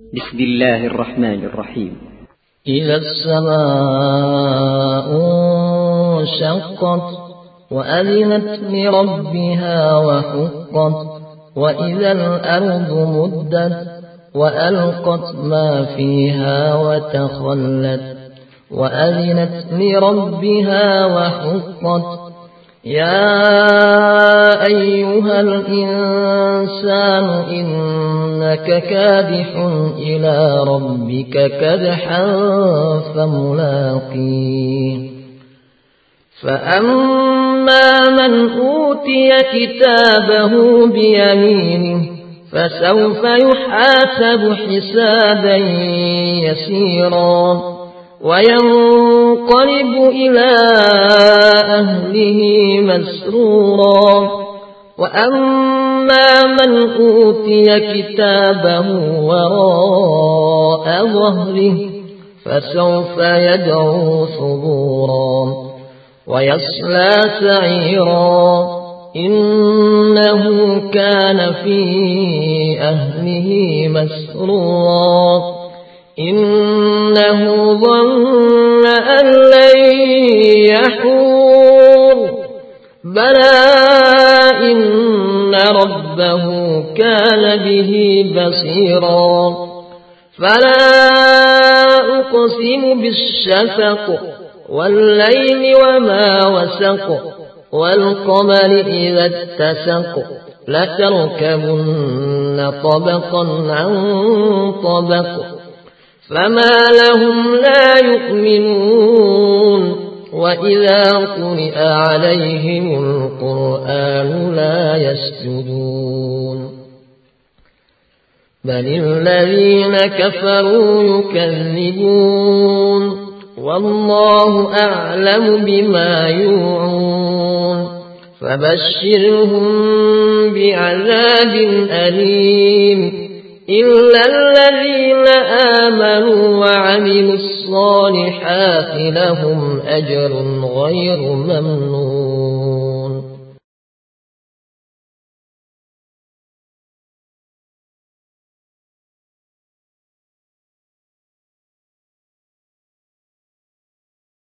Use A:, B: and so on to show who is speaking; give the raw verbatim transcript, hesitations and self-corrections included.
A: بسم الله الرحمن الرحيم.
B: إذا السماء انشقت وأذنت لربها وحقت وإذا الأرض مدت وألقت ما فيها وتخلت وأذنت لربها وحقت يا أيها الإنسان إنك كادح إلى ربك كدحا فملاقيه فأما من أوتي كتابه بيمينه فسوف يحاسب حسابا يسيرا وينقلب إلى أهله مسرورا وأما من أوتي كتابه وراء ظهره فسوف يدعو ثبورا ويصلى سعيرا إنه كان في أهله مسرورا إنه ظن أن لن يحور بلى إن ربه كان به بصيرا فلا أقسم بالشفق والليل وما وسق والقمر إذا اتسق لتركبن طبقا عن طبق فما لهم لا يؤمنون وإذا قرئ عليهم القرآن لا يسجدون بل الذين كفروا يكذبون والله أعلم بما يوعون فبشرهم بعذاب أليم إلا الذين آمنوا وعملوا الصالحات لهم أجر غير ممنون.